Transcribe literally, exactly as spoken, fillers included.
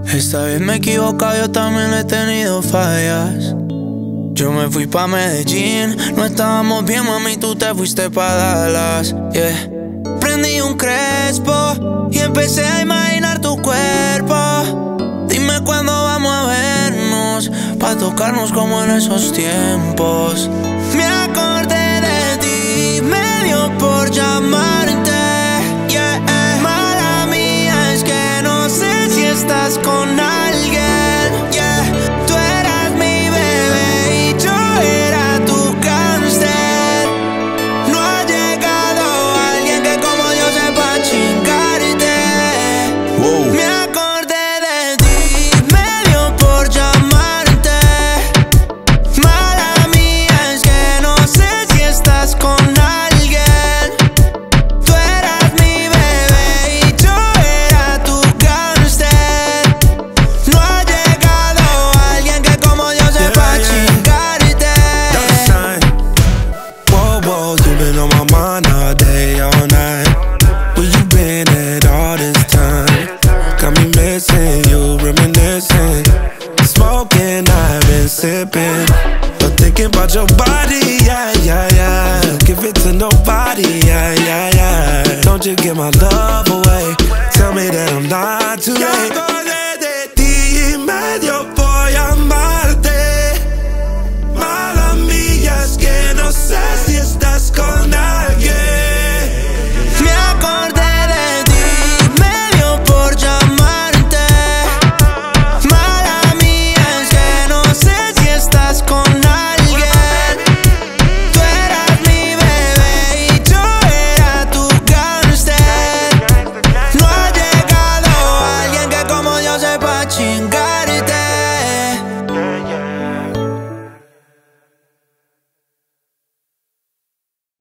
Esta vez me he equivocado, yo también he tenido fallas. Yo me fui pa' Medellín, no estábamos bien, mami, tú te fuiste pa' Dallas, yeah. Prendí un crespo y empecé a imaginar tu cuerpo. Dime cuándo vamos a vernos, pa' tocarnos como en esos tiempos. Me acordé de ti, me dio por llamarte, yeah. Mala mía, es que no sé si estás con alguien, yeah. Tú eras mi bebé y yo era tu cáncer. No ha llegado alguien que como yo sepa chingarte. Wow. Me acordé de ti, me dio por llamarte. Mala mía, es que no sé si estás con alguien. Tú eras mi bebé y yo era tu cáncer. No ha llegado alguien que como yo sepa Yeah, yeah. chingarte. Whoa, whoa, you been on my mind all day, all night. Where you been at all this time? Got me missing you, reminiscing. Smoking, I've been sipping, but thinking about your body, yeah, yeah, yeah. Don't give it to nobody, yeah, yeah, yeah. Don't you give my love away. Tell me that I'm not too late. Me acordé de ti y me dio por llamarte. Mala mía, es que no sé si estás con alguien. Me acordé de ti, me dio por llamarte. Mala mía, es que no sé si estás con alguien. Tú eras mi bebé y yo era tu cáncer. No ha llegado alguien que como yo sepa chingarte.